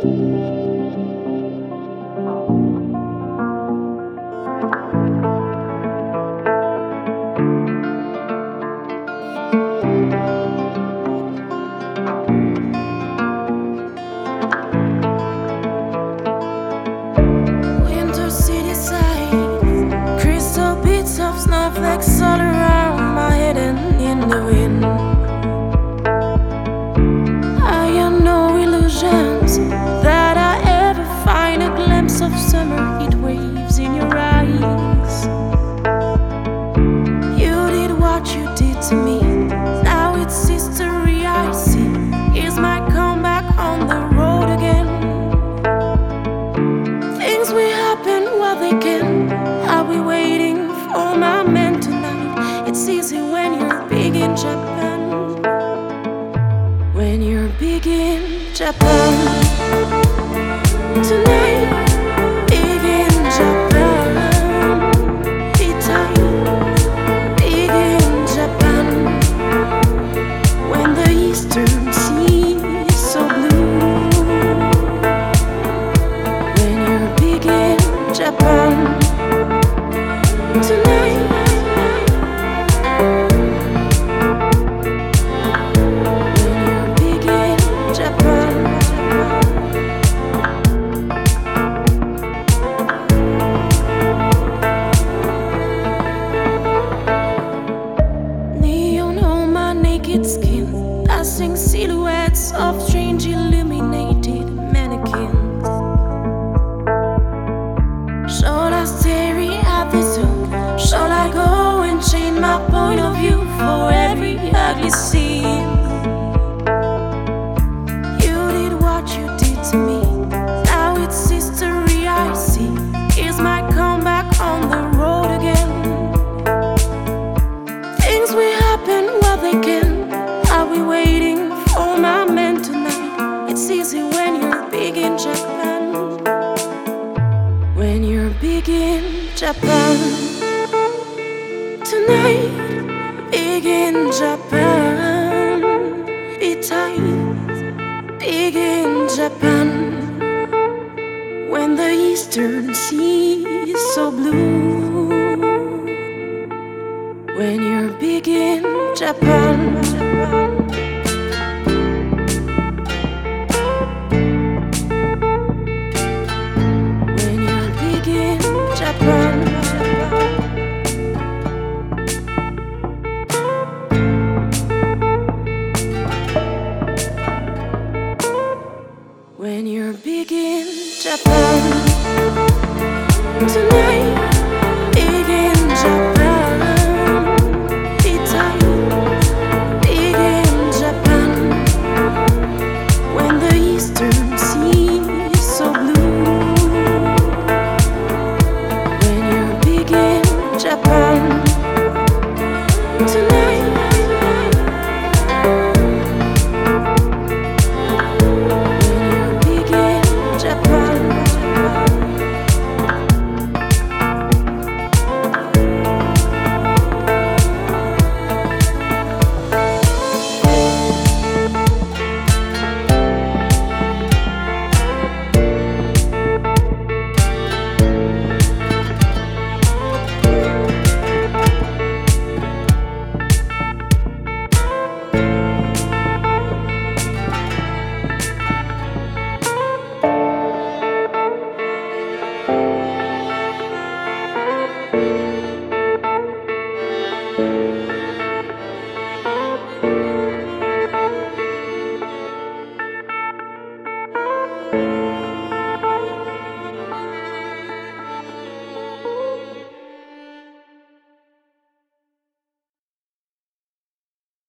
Winter city side, crystal beats of snowflakes all around my head and in the wind. I have no illusions that I ever find a glimpse of summer heat waves in your eyes. You did what you did to me, now it's history I see. Here's my comeback on the road again. Things will happen while they can. I'll be waiting for my man tonight. It's easy when you're big in Japan. When you're big in Japan tonight, big in Japan. Be tight, big in Japan. When the eastern sea is so blue. When you're big in Japan tonight. Skin, passing silhouettes of strange illuminated mannequins. Should I stare at the zoo? Should I go and change my point of view for every ugly scene? You did what you did to me, now it's history I see. Here's my comeback on the road again. Things will happen while they can. I'll be waiting for my man tonight. It's easy when you're big in Japan. When you're big in Japan tonight, big in Japan. Be tight, big in Japan. When the eastern sea is so blue. When you're big in Japan. When you're big in Japan. When you're big in Japan tonight.